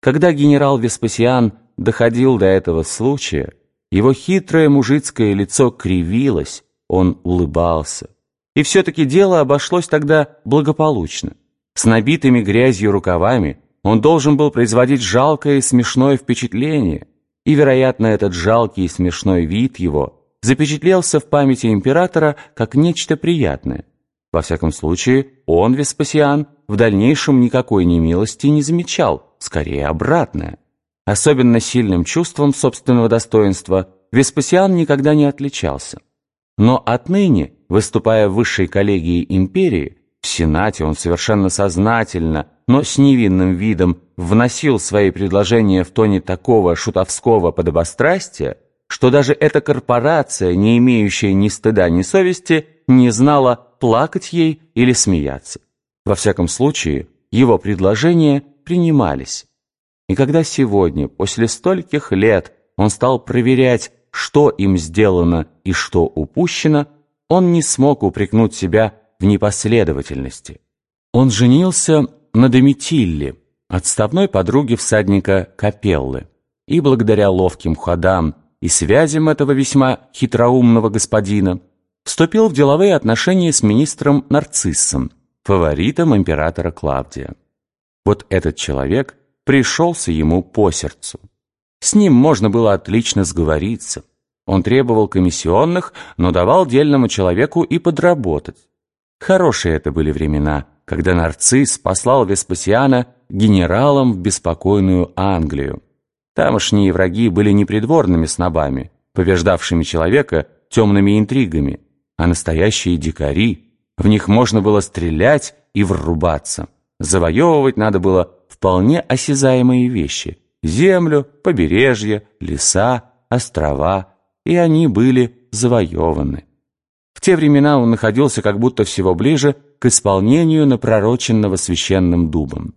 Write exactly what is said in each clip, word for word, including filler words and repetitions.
Когда генерал Веспасиан доходил до этого случая, его хитрое мужицкое лицо кривилось, он улыбался. И все-таки дело обошлось тогда благополучно. С набитыми грязью рукавами он должен был производить жалкое и смешное впечатление, и, вероятно, этот жалкий и смешной вид его запечатлелся в памяти императора как нечто приятное. Во всяком случае, он, Веспасиан, в дальнейшем никакой немилости не замечал, скорее обратное. Особенно сильным чувством собственного достоинства Веспасиан никогда не отличался. Но отныне, выступая в высшей коллегии империи, в Сенате он совершенно сознательно, но с невинным видом вносил свои предложения в тоне такого шутовского подобострастия, что даже эта корпорация, не имеющая ни стыда, ни совести, не знала, плакать ей или смеяться. Во всяком случае, его предложения принимались. И когда сегодня, после стольких лет, он стал проверять, что им сделано и что упущено, он не смог упрекнуть себя в непоследовательности. Он женился на Доmitille, отставной подруге всадника Капеллы, и благодаря ловким ходам и связям этого весьма хитроумного господина вступил в деловые отношения с министром Нарциссом, фаворитом императора Клавдия. Вот этот человек пришелся ему по сердцу. С ним можно было отлично сговориться. Он требовал комиссионных, но давал дельному человеку и подработать. Хорошие это были времена, когда Нарцисс послал Веспасиана генералом в беспокойную Англию. Тамошние враги были не придворными снобами, побеждавшими человека темными интригами, а настоящие дикари. В них можно было стрелять и врубаться. Завоевывать надо было вполне осязаемые вещи – землю, побережье, леса, острова, и они были завоеваны. В те времена он находился как будто всего ближе к исполнению напророченного священным дубом.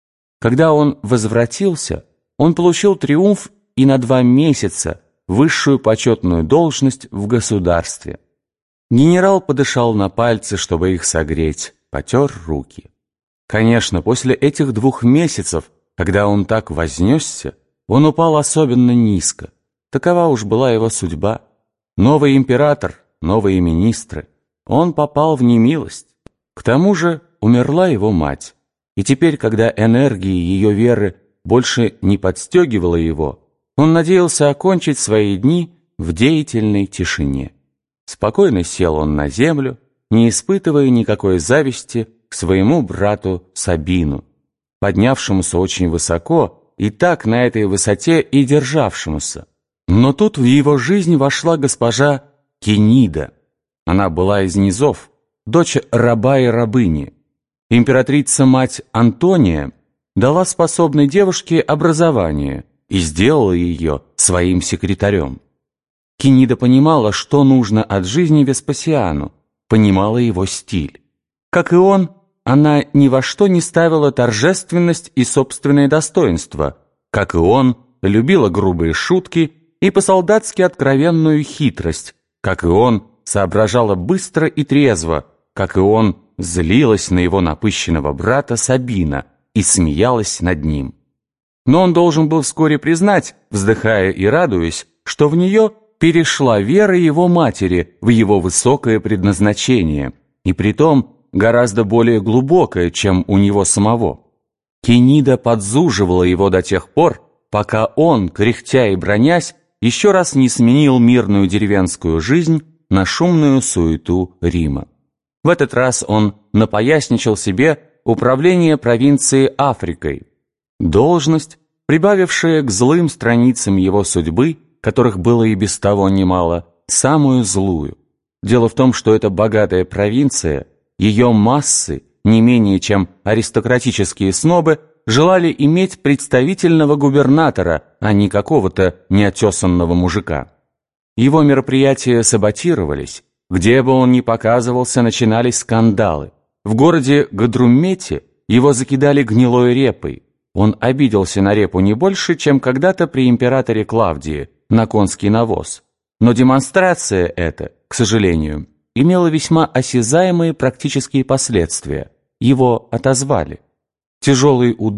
Когда он возвратился, он получил триумф и на два месяца высшую почетную должность в государстве. Генерал подышал на пальцы, чтобы их согреть, потер руки. Конечно, после этих двух месяцев, когда он так вознесся, он упал особенно низко. Такова уж была его судьба. Новый император, новые министры. Он попал в немилость. К тому же умерла его мать. И теперь, когда энергия ее веры больше не подстегивала его, он надеялся окончить свои дни в деятельной тишине. Спокойно сел он на землю, не испытывая никакой зависти к своему брату Сабину, поднявшемуся очень высоко и так на этой высоте и державшемуся. Но тут в его жизнь вошла госпожа Кенида. Она была из низов, дочь раба и рабыни. Императрица-мать Антония дала способной девушке образование и сделала ее своим секретарем. Кенида понимала, что нужно от жизни Веспасиану, понимала его стиль. Как и он, она ни во что не ставила торжественность и собственное достоинство. Как и он, любила грубые шутки и по-солдатски откровенную хитрость. Как и он, соображала быстро и трезво. Как и он, злилась на его напыщенного брата Сабина и смеялась над ним. Но он должен был вскоре признать, вздыхая и радуясь, что в нее перешла вера его матери в его высокое предназначение, и притом гораздо более глубокое, чем у него самого. Кенида подзуживала его до тех пор, пока он, кряхтя и бронясь, еще раз не сменил мирную деревенскую жизнь на шумную суету Рима. В этот раз он напоясничал себе управление провинцией Африкой, должность, прибавившая к злым страницам его судьбы, которых было и без того немало, самую злую. Дело в том, что эта богатая провинция, ее массы, не менее чем аристократические снобы, желали иметь представительного губернатора, а не какого-то неотесанного мужика. Его мероприятия саботировались. Где бы он ни показывался, начинались скандалы. В городе Гадрумете его закидали гнилой репой. Он обиделся на репу не больше, чем когда-то при императоре Клавдии на конский навоз. Но демонстрация эта, к сожалению, имела весьма осязаемые практические последствия. Его отозвали. Тяжелый удар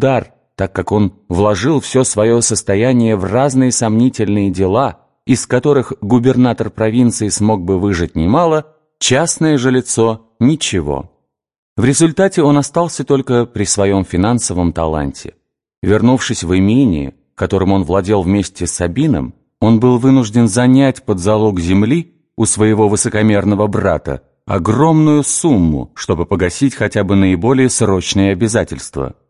так как он вложил все свое состояние в разные сомнительные дела, из которых губернатор провинции смог бы выжать немало, частное же лицо – ничего. В результате он остался только при своем финансовом таланте. Вернувшись в имение, которым он владел вместе с Сабином, он был вынужден занять под залог земли у своего высокомерного брата огромную сумму, чтобы погасить хотя бы наиболее срочные обязательства.